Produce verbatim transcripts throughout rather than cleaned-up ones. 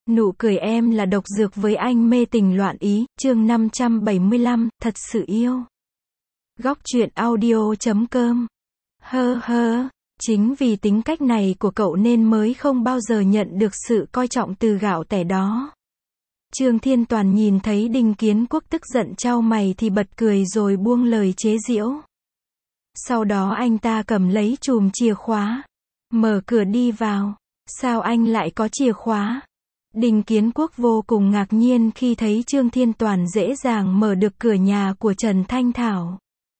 Nụ cười em là độc dược với anh mê tình loạn ý, chương năm trăm bảy mươi lăm, thật sự yêu. Góc truyện audio chấm com. Hơ hơ, chính vì tính cách này của cậu nên mới không bao giờ nhận được sự coi trọng từ gạo tẻ đó. Trương Thiên Toàn nhìn thấy Đinh Kiến Quốc tức giận chau mày thì bật cười rồi buông lời chế giễu. Sau đó anh ta cầm lấy chùm chìa khóa, mở cửa đi vào. Sao anh lại có chìa khóa? Đinh Kiến Quốc vô cùng ngạc nhiên khi thấy Trương Thiên Toàn dễ dàng mở được cửa nhà của Trần Thanh Thảo.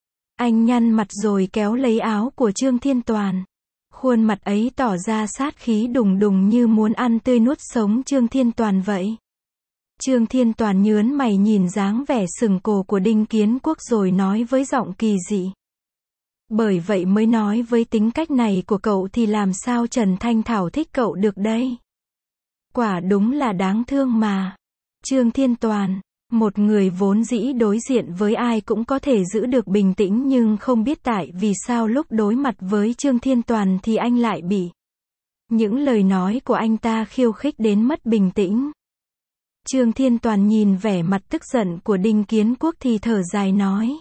Anh nhăn mặt rồi kéo lấy áo của Trương Thiên Toàn. Khuôn mặt ấy tỏ ra sát khí đùng đùng như muốn ăn tươi nuốt sống Trương Thiên Toàn vậy. Trương Thiên Toàn nhớn mày nhìn dáng vẻ sừng cồ của Đinh Kiến Quốc rồi nói với giọng kỳ dị. Bởi vậy mới nói với tính cách này của cậu thì làm sao Trần Thanh Thảo thích cậu được đây? Quả đúng là đáng thương mà. Trương Thiên Toàn, một người vốn dĩ đối diện với ai cũng có thể giữ được bình tĩnh nhưng không biết tại vì sao lúc đối mặt với Trương Thiên Toàn thì anh lại bị những lời nói của anh ta khiêu khích đến mất bình tĩnh. Trương Thiên Toàn nhìn vẻ mặt tức giận của Đinh Kiến Quốc thì thở dài nói.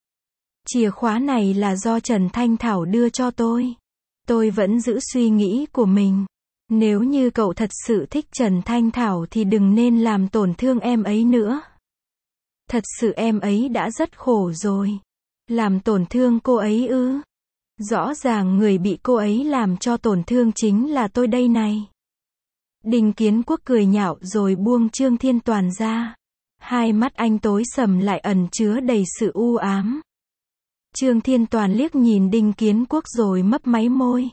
Chìa khóa này là do Trần Thanh Thảo đưa cho tôi. Tôi vẫn giữ suy nghĩ của mình. Nếu như cậu thật sự thích Trần Thanh Thảo thì đừng nên làm tổn thương em ấy nữa. Thật sự em ấy đã rất khổ rồi. Làm tổn thương cô ấy ư? Rõ ràng người bị cô ấy làm cho tổn thương chính là tôi đây này. Đinh Kiến Quốc cười nhạo rồi buông Trương Thiên Toàn ra. Hai mắt anh tối sầm lại ẩn chứa đầy sự u ám. Trương Thiên Toàn liếc nhìn Đinh Kiến Quốc rồi mấp máy môi.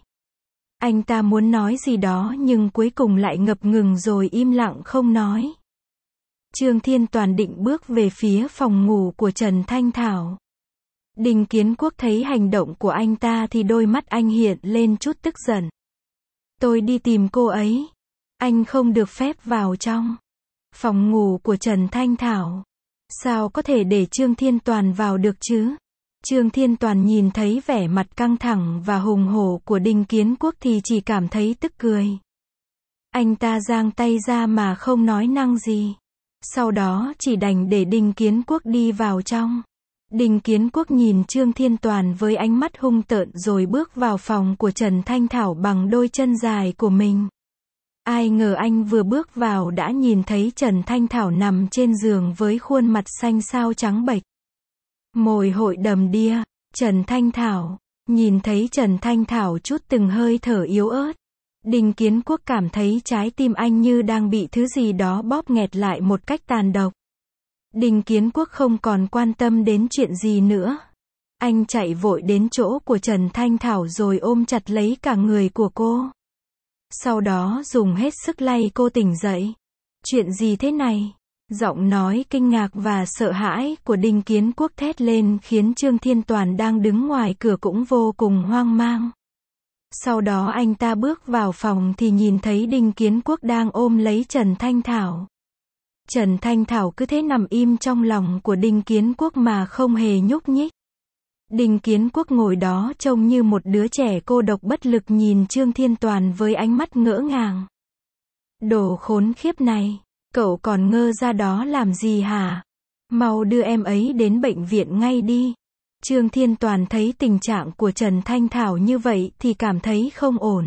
Anh ta muốn nói gì đó nhưng cuối cùng lại ngập ngừng rồi im lặng không nói. Trương Thiên Toàn định bước về phía phòng ngủ của Trần Thanh Thảo. Đinh Kiến Quốc thấy hành động của anh ta thì đôi mắt anh hiện lên chút tức giận. Tôi đi tìm cô ấy. Anh không được phép vào trong phòng ngủ của Trần Thanh Thảo. Sao có thể để Trương Thiên Toàn vào được chứ? Trương Thiên Toàn nhìn thấy vẻ mặt căng thẳng và hùng hổ của Đinh Kiến Quốc thì chỉ cảm thấy tức cười. Anh ta giang tay ra mà không nói năng gì. Sau đó chỉ đành để Đinh Kiến Quốc đi vào trong. Đinh Kiến Quốc nhìn Trương Thiên Toàn với ánh mắt hung tợn rồi bước vào phòng của Trần Thanh Thảo bằng đôi chân dài của mình. Ai ngờ anh vừa bước vào đã nhìn thấy Trần Thanh Thảo nằm trên giường với khuôn mặt xanh xao trắng bệch. Môi hội đầm đìa. Trần Thanh Thảo. Nhìn thấy Trần Thanh Thảo chút từng hơi thở yếu ớt. Đinh Kiến Quốc cảm thấy trái tim anh như đang bị thứ gì đó bóp nghẹt lại một cách tàn độc. Đinh Kiến Quốc không còn quan tâm đến chuyện gì nữa. Anh chạy vội đến chỗ của Trần Thanh Thảo rồi ôm chặt lấy cả người của cô. Sau đó dùng hết sức lay cô tỉnh dậy. Chuyện gì thế này? Giọng nói kinh ngạc và sợ hãi của Đinh Kiến Quốc thét lên khiến Trương Thiên Toàn đang đứng ngoài cửa cũng vô cùng hoang mang. Sau đó anh ta bước vào phòng thì nhìn thấy Đinh Kiến Quốc đang ôm lấy Trần Thanh Thảo. Trần Thanh Thảo cứ thế nằm im trong lòng của Đinh Kiến Quốc mà không hề nhúc nhích. Đinh Kiến Quốc ngồi đó trông như một đứa trẻ cô độc bất lực nhìn Trương Thiên Toàn với ánh mắt ngỡ ngàng. Đồ khốn khiếp này, cậu còn ngơ ra đó làm gì hả? Mau đưa em ấy đến bệnh viện ngay đi. Trương Thiên Toàn thấy tình trạng của Trần Thanh Thảo như vậy thì cảm thấy không ổn.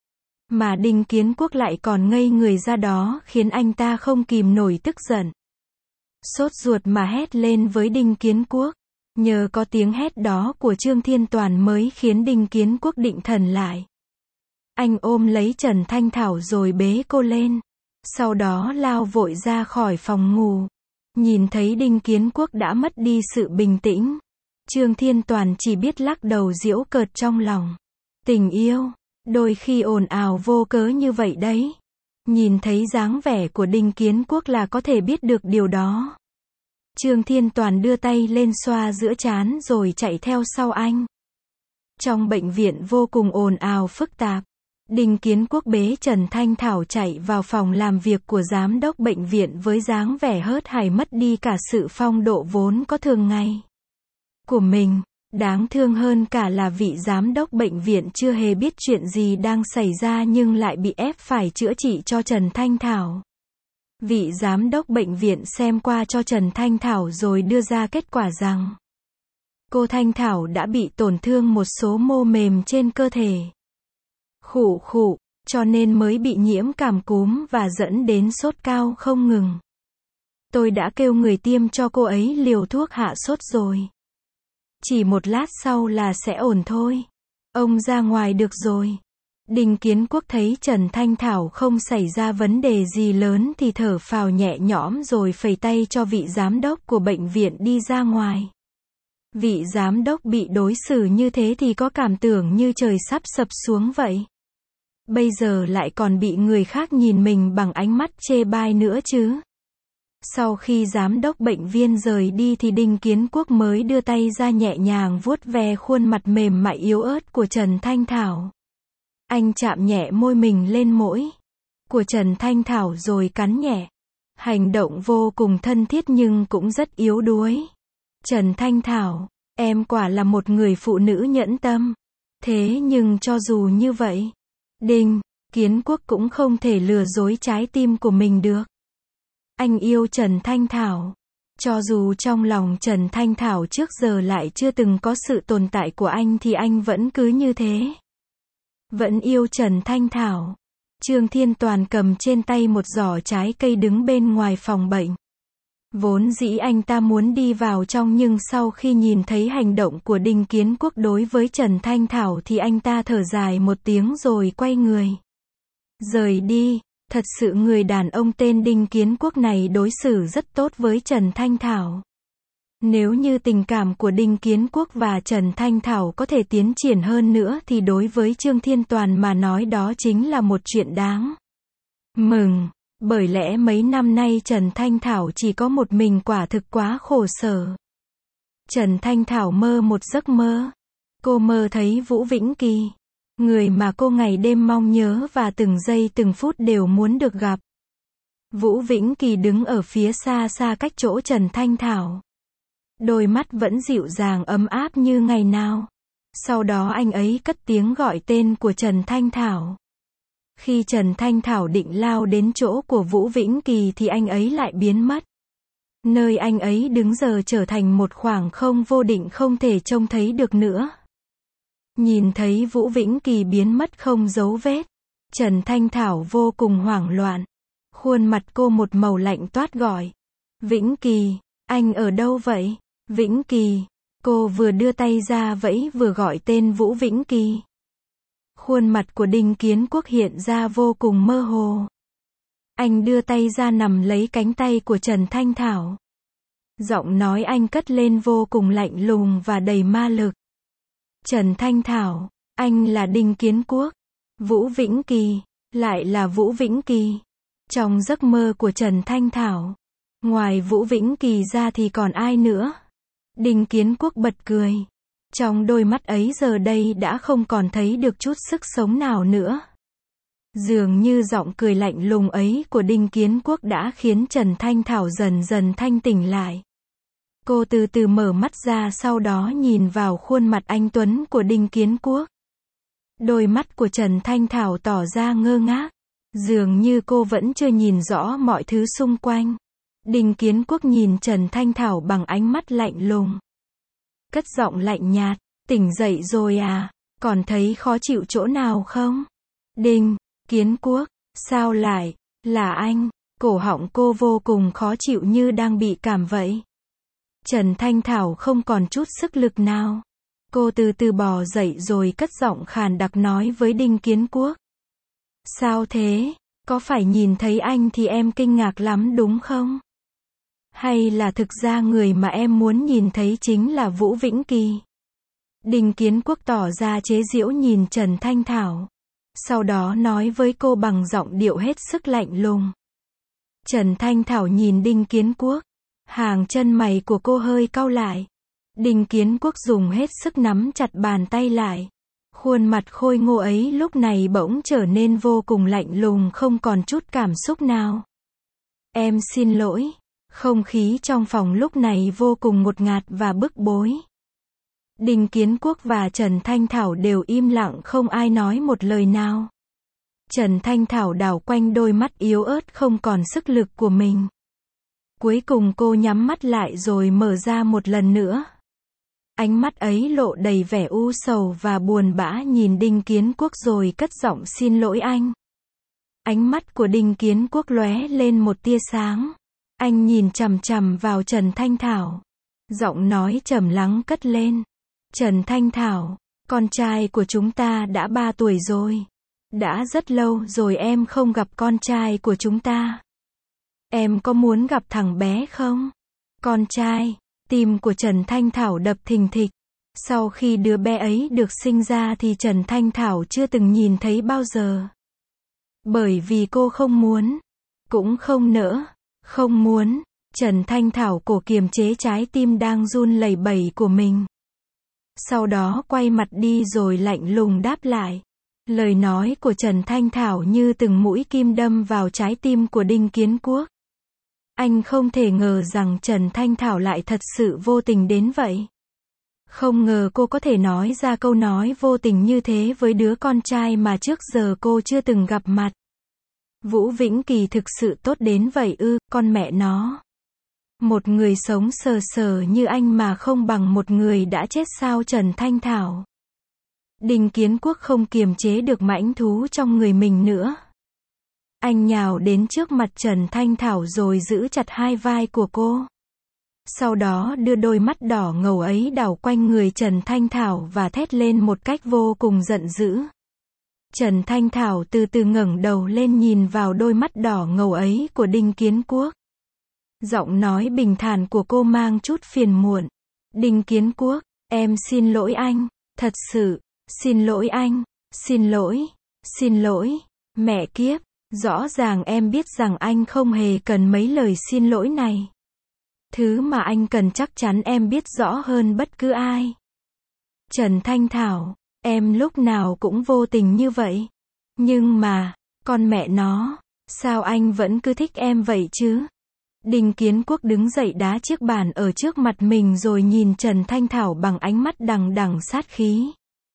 Mà Đinh Kiến Quốc lại còn ngây người ra đó khiến anh ta không kìm nổi tức giận. Sốt ruột mà hét lên với Đinh Kiến Quốc. Nhờ có tiếng hét đó của Trương Thiên Toàn mới khiến Đinh Kiến Quốc định thần lại. Anh ôm lấy Trần Thanh Thảo rồi bế cô lên. Sau đó lao vội ra khỏi phòng ngủ. Nhìn thấy Đinh Kiến Quốc đã mất đi sự bình tĩnh. Trương Thiên Toàn chỉ biết lắc đầu giễu cợt trong lòng. Tình yêu, đôi khi ồn ào vô cớ như vậy đấy. Nhìn thấy dáng vẻ của Đinh Kiến Quốc là có thể biết được điều đó. Trương Thiên Toàn đưa tay lên xoa giữa trán rồi chạy theo sau anh. Trong bệnh viện vô cùng ồn ào phức tạp. Đinh Kiến Quốc bế Trần Thanh Thảo chạy vào phòng làm việc của giám đốc bệnh viện với dáng vẻ hớt hải mất đi cả sự phong độ vốn có thường ngày của mình. Đáng thương hơn cả là vị giám đốc bệnh viện chưa hề biết chuyện gì đang xảy ra nhưng lại bị ép phải chữa trị cho Trần Thanh Thảo. Vị giám đốc bệnh viện xem qua cho Trần Thanh Thảo rồi đưa ra kết quả rằng cô Thanh Thảo đã bị tổn thương một số mô mềm trên cơ thể. Khụ khụ, cho nên mới bị nhiễm cảm cúm và dẫn đến sốt cao không ngừng. Tôi đã kêu người tiêm cho cô ấy liều thuốc hạ sốt rồi. Chỉ một lát sau là sẽ ổn thôi. Ông ra ngoài được rồi. Đinh Kiến Quốc thấy Trần Thanh Thảo không xảy ra vấn đề gì lớn thì thở phào nhẹ nhõm rồi phẩy tay cho vị giám đốc của bệnh viện đi ra ngoài. Vị giám đốc bị đối xử như thế thì có cảm tưởng như trời sắp sập xuống vậy. Bây giờ lại còn bị người khác nhìn mình bằng ánh mắt chê bai nữa chứ. Sau khi giám đốc bệnh viện rời đi thì Đinh Kiến Quốc mới đưa tay ra nhẹ nhàng vuốt ve khuôn mặt mềm mại yếu ớt của Trần Thanh Thảo. Anh chạm nhẹ môi mình lên mũi của Trần Thanh Thảo rồi cắn nhẹ. Hành động vô cùng thân thiết nhưng cũng rất yếu đuối. Trần Thanh Thảo, em quả là một người phụ nữ nhẫn tâm. Thế nhưng cho dù như vậy, Đinh Kiến Quốc cũng không thể lừa dối trái tim của mình được. Anh yêu Trần Thanh Thảo. Cho dù trong lòng Trần Thanh Thảo trước giờ lại chưa từng có sự tồn tại của anh thì anh vẫn cứ như thế. Vẫn yêu Trần Thanh Thảo. Trương Thiên Toàn cầm trên tay một giỏ trái cây đứng bên ngoài phòng bệnh. Vốn dĩ anh ta muốn đi vào trong nhưng sau khi nhìn thấy hành động của Đinh Kiến Quốc đối với Trần Thanh Thảo thì anh ta thở dài một tiếng rồi quay người. Rời đi. Thật sự người đàn ông tên Đinh Kiến Quốc này đối xử rất tốt với Trần Thanh Thảo. Nếu như tình cảm của Đinh Kiến Quốc và Trần Thanh Thảo có thể tiến triển hơn nữa thì đối với Trương Thiên Toàn mà nói đó chính là một chuyện đáng mừng. Bởi lẽ mấy năm nay Trần Thanh Thảo chỉ có một mình quả thực quá khổ sở. Trần Thanh Thảo mơ một giấc mơ. Cô mơ thấy Vũ Vĩnh Kỳ. Người mà cô ngày đêm mong nhớ và từng giây từng phút đều muốn được gặp. Vũ Vĩnh Kỳ đứng ở phía xa xa cách chỗ Trần Thanh Thảo. Đôi mắt vẫn dịu dàng ấm áp như ngày nào. Sau đó anh ấy cất tiếng gọi tên của Trần Thanh Thảo. Khi Trần Thanh Thảo định lao đến chỗ của Vũ Vĩnh Kỳ thì anh ấy lại biến mất. Nơi anh ấy đứng giờ trở thành một khoảng không vô định không thể trông thấy được nữa. Nhìn thấy Vũ Vĩnh Kỳ biến mất không dấu vết, Trần Thanh Thảo vô cùng hoảng loạn. Khuôn mặt cô một màu lạnh toát gọi. Vĩnh Kỳ, anh ở đâu vậy? Vĩnh Kỳ, cô vừa đưa tay ra vẫy vừa gọi tên Vũ Vĩnh Kỳ. Khuôn mặt của Đinh Kiến Quốc hiện ra vô cùng mơ hồ. Anh đưa tay ra nằm lấy cánh tay của Trần Thanh Thảo. Giọng nói anh cất lên vô cùng lạnh lùng và đầy ma lực. Trần Thanh Thảo, anh là Đinh Kiến Quốc. Vũ Vĩnh Kỳ, lại là Vũ Vĩnh Kỳ. Trong giấc mơ của Trần Thanh Thảo, ngoài Vũ Vĩnh Kỳ ra thì còn ai nữa? Đinh Kiến Quốc bật cười. Trong đôi mắt ấy giờ đây đã không còn thấy được chút sức sống nào nữa. Dường như giọng cười lạnh lùng ấy của Đinh Kiến Quốc đã khiến Trần Thanh Thảo dần dần thanh tỉnh lại. Cô từ từ mở mắt ra sau đó nhìn vào khuôn mặt anh tuấn của Đinh Kiến Quốc. Đôi mắt của Trần Thanh Thảo tỏ ra ngơ ngác. Dường như cô vẫn chưa nhìn rõ mọi thứ xung quanh. Đinh Kiến Quốc nhìn Trần Thanh Thảo bằng ánh mắt lạnh lùng. Cất giọng lạnh nhạt, tỉnh dậy rồi à, còn thấy khó chịu chỗ nào không? Đinh Kiến Quốc, sao lại là anh? Cổ họng cô vô cùng khó chịu như đang bị cảm vậy. Trần Thanh Thảo không còn chút sức lực nào. Cô từ từ bò dậy rồi cất giọng khàn đặc nói với Đinh Kiến Quốc. Sao thế? Có phải nhìn thấy anh thì em kinh ngạc lắm đúng không? Hay là thực ra người mà em muốn nhìn thấy chính là Vũ Vĩnh Kỳ? Đinh Kiến Quốc tỏ ra chế giễu nhìn Trần Thanh Thảo. Sau đó nói với cô bằng giọng điệu hết sức lạnh lùng. Trần Thanh Thảo nhìn Đinh Kiến Quốc. Hàng chân mày của cô hơi cau lại. Đinh Kiến Quốc dùng hết sức nắm chặt bàn tay lại. Khuôn mặt khôi ngô ấy lúc này bỗng trở nên vô cùng lạnh lùng không còn chút cảm xúc nào. Em xin lỗi. Không khí trong phòng lúc này vô cùng ngột ngạt và bức bối. Đinh Kiến Quốc và Trần Thanh Thảo đều im lặng không ai nói một lời nào. Trần Thanh Thảo đảo quanh đôi mắt yếu ớt không còn sức lực của mình. Cuối cùng cô nhắm mắt lại rồi mở ra một lần nữa. Ánh mắt ấy lộ đầy vẻ u sầu và buồn bã nhìn Đinh Kiến Quốc rồi cất giọng xin lỗi anh. Ánh mắt của Đinh Kiến Quốc lóe lên một tia sáng. Anh nhìn chằm chằm vào Trần Thanh Thảo. Giọng nói trầm lắng cất lên. Trần Thanh Thảo, con trai của chúng ta đã ba tuổi rồi. Đã rất lâu rồi em không gặp con trai của chúng ta. Em có muốn gặp thằng bé không? Con trai, tim của Trần Thanh Thảo đập thình thịch. Sau khi đứa bé ấy được sinh ra thì Trần Thanh Thảo chưa từng nhìn thấy bao giờ. Bởi vì cô không muốn, cũng không nỡ, không muốn, Trần Thanh Thảo cổ kiềm chế trái tim đang run lẩy bẩy của mình. Sau đó quay mặt đi rồi lạnh lùng đáp lại. Lời nói của Trần Thanh Thảo như từng mũi kim đâm vào trái tim của Đinh Kiến Quốc. Anh không thể ngờ rằng Trần Thanh Thảo lại thật sự vô tình đến vậy. Không ngờ cô có thể nói ra câu nói vô tình như thế với đứa con trai mà trước giờ cô chưa từng gặp mặt. Vũ Vĩnh Kỳ thực sự tốt đến vậy ư, con mẹ nó. Một người sống sờ sờ như anh mà không bằng một người đã chết sao Trần Thanh Thảo. Đinh Kiến Quốc không kiềm chế được mãnh thú trong người mình nữa. Anh nhào đến trước mặt Trần Thanh Thảo rồi giữ chặt hai vai của cô. Sau đó đưa đôi mắt đỏ ngầu ấy đảo quanh người Trần Thanh Thảo và thét lên một cách vô cùng giận dữ. Trần Thanh Thảo từ từ ngẩng đầu lên nhìn vào đôi mắt đỏ ngầu ấy của Đinh Kiến Quốc. Giọng nói bình thản của cô mang chút phiền muộn. Đinh Kiến Quốc, em xin lỗi anh, thật sự, xin lỗi anh, xin lỗi, xin lỗi, mẹ kiếp, rõ ràng em biết rằng anh không hề cần mấy lời xin lỗi này. Thứ mà anh cần chắc chắn em biết rõ hơn bất cứ ai. Trần Thanh Thảo, em lúc nào cũng vô tình như vậy. Nhưng mà, con mẹ nó, sao anh vẫn cứ thích em vậy chứ? Đinh Kiến Quốc đứng dậy đá chiếc bàn ở trước mặt mình rồi nhìn Trần Thanh Thảo bằng ánh mắt đằng đằng sát khí.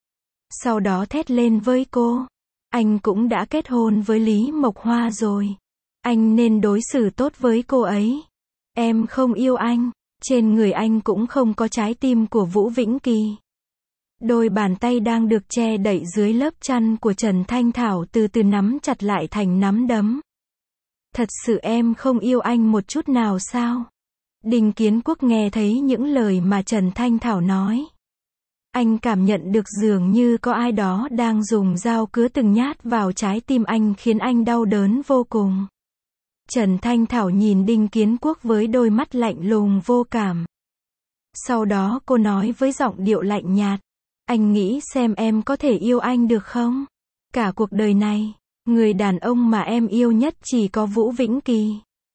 Sau đó thét lên với cô. Anh cũng đã kết hôn với Lý Mộc Hoa rồi. Anh nên đối xử tốt với cô ấy. Em không yêu anh. Trên người anh cũng không có trái tim của Vũ Vĩnh Kỳ. Đôi bàn tay đang được che đậy dưới lớp chăn của Trần Thanh Thảo từ từ nắm chặt lại thành nắm đấm. Thật sự em không yêu anh một chút nào sao? Đinh Kiến Quốc nghe thấy những lời mà Trần Thanh Thảo nói. Anh cảm nhận được dường như có ai đó đang dùng dao cứa từng nhát vào trái tim anh khiến anh đau đớn vô cùng. Trần Thanh Thảo nhìn Đinh Kiến Quốc với đôi mắt lạnh lùng vô cảm. Sau đó cô nói với giọng điệu lạnh nhạt. Anh nghĩ xem em có thể yêu anh được không? Cả cuộc đời này, người đàn ông mà em yêu nhất chỉ có Vũ Vĩnh Kỳ.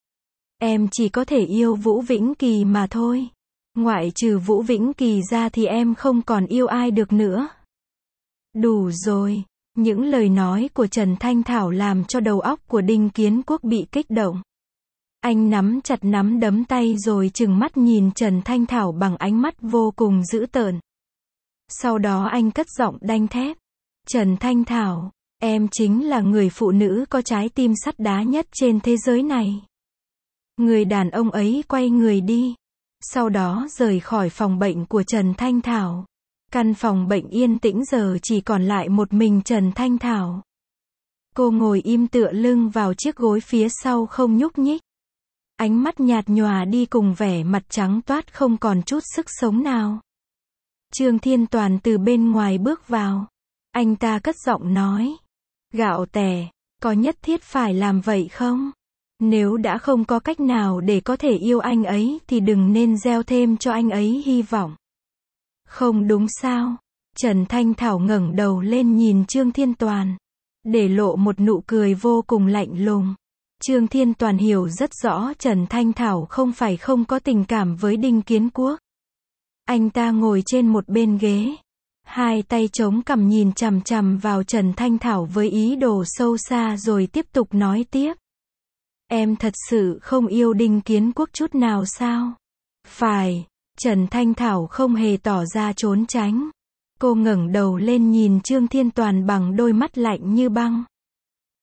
Em chỉ có thể yêu Vũ Vĩnh Kỳ mà thôi. Ngoại trừ Vũ Vĩnh Kỳ ra thì em không còn yêu ai được nữa. Đủ rồi. Những lời nói của Trần Thanh Thảo làm cho đầu óc của Đinh Kiến Quốc bị kích động. Anh nắm chặt nắm đấm tay rồi trừng mắt nhìn Trần Thanh Thảo bằng ánh mắt vô cùng dữ tợn. Sau đó anh cất giọng đanh thép. Trần Thanh Thảo, em chính là người phụ nữ có trái tim sắt đá nhất trên thế giới này. Người đàn ông ấy quay người đi. Sau đó rời khỏi phòng bệnh của Trần Thanh Thảo. Căn phòng bệnh yên tĩnh giờ chỉ còn lại một mình Trần Thanh Thảo. Cô ngồi im tựa lưng vào chiếc gối phía sau không nhúc nhích. Ánh mắt nhạt nhòa đi cùng vẻ mặt trắng toát không còn chút sức sống nào. Trương Thiên Toàn từ bên ngoài bước vào. Anh ta cất giọng nói. Gạo tẻ, có nhất thiết phải làm vậy không? Nếu đã không có cách nào để có thể yêu anh ấy thì đừng nên gieo thêm cho anh ấy hy vọng. Không đúng sao? Trần Thanh Thảo ngẩng đầu lên nhìn Trương Thiên Toàn. Để lộ một nụ cười vô cùng lạnh lùng. Trương Thiên Toàn hiểu rất rõ Trần Thanh Thảo không phải không có tình cảm với Đinh Kiến Quốc. Anh ta ngồi trên một bên ghế. Hai tay chống cằm nhìn chằm chằm vào Trần Thanh Thảo với ý đồ sâu xa rồi tiếp tục nói tiếp. Em thật sự không yêu Đinh Kiến Quốc chút nào sao? Phải. Trần Thanh Thảo không hề tỏ ra trốn tránh. Cô ngẩng đầu lên nhìn Trương Thiên Toàn bằng đôi mắt lạnh như băng.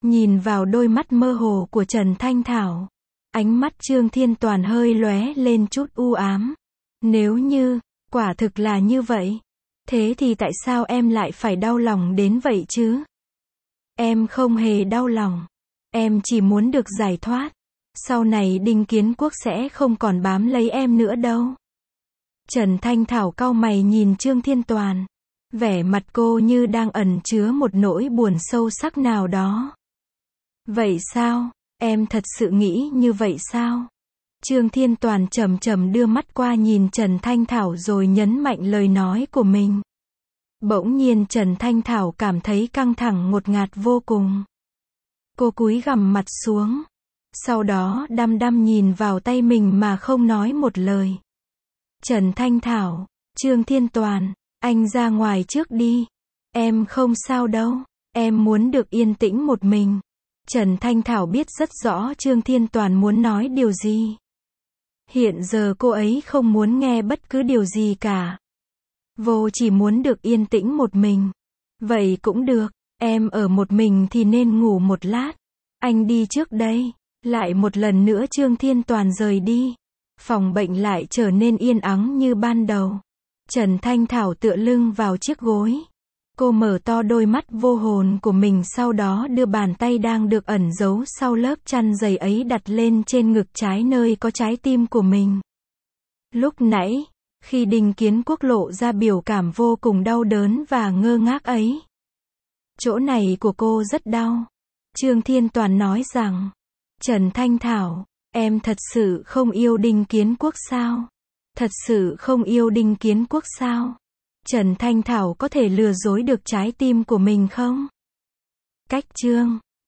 Nhìn vào đôi mắt mơ hồ của Trần Thanh Thảo, ánh mắt Trương Thiên Toàn hơi lóe lên chút u ám. Nếu như, quả thực là như vậy, thế thì tại sao em lại phải đau lòng đến vậy chứ? Em không hề đau lòng. Em chỉ muốn được giải thoát. Sau này Đinh Kiến Quốc sẽ không còn bám lấy em nữa đâu. Trần Thanh Thảo cau mày nhìn Trương Thiên Toàn. Vẻ mặt cô như đang ẩn chứa một nỗi buồn sâu sắc nào đó. Vậy sao? Em thật sự nghĩ như vậy sao? Trương Thiên Toàn chậm chậm đưa mắt qua nhìn Trần Thanh Thảo rồi nhấn mạnh lời nói của mình. Bỗng nhiên Trần Thanh Thảo cảm thấy căng thẳng ngột ngạt vô cùng. Cô cúi gằm mặt xuống. Sau đó đăm đăm nhìn vào tay mình mà không nói một lời. Trần Thanh Thảo, Trương Thiên Toàn, anh ra ngoài trước đi. Em không sao đâu. Em muốn được yên tĩnh một mình. Trần Thanh Thảo biết rất rõ Trương Thiên Toàn muốn nói điều gì. Hiện giờ cô ấy không muốn nghe bất cứ điều gì cả. Vô chỉ muốn được yên tĩnh một mình. Vậy cũng được, em ở một mình thì nên ngủ một lát. Anh đi trước đây. Lại một lần nữa Trương Thiên Toàn rời đi. Phòng bệnh lại trở nên yên ắng như ban đầu. Trần Thanh Thảo tựa lưng vào chiếc gối. Cô mở to đôi mắt vô hồn của mình, sau đó đưa bàn tay đang được ẩn giấu sau lớp chăn dày ấy đặt lên trên ngực trái nơi có trái tim của mình. Lúc nãy, khi Đinh Kiến Quốc lộ ra biểu cảm vô cùng đau đớn và ngơ ngác ấy. Chỗ này của cô rất đau. Trương Thiên Toàn nói rằng, Trần Thanh Thảo, em thật sự không yêu Đinh Kiến Quốc sao? Thật sự không yêu Đinh Kiến Quốc sao? Trần Thanh Thảo có thể lừa dối được trái tim của mình không? Cách chương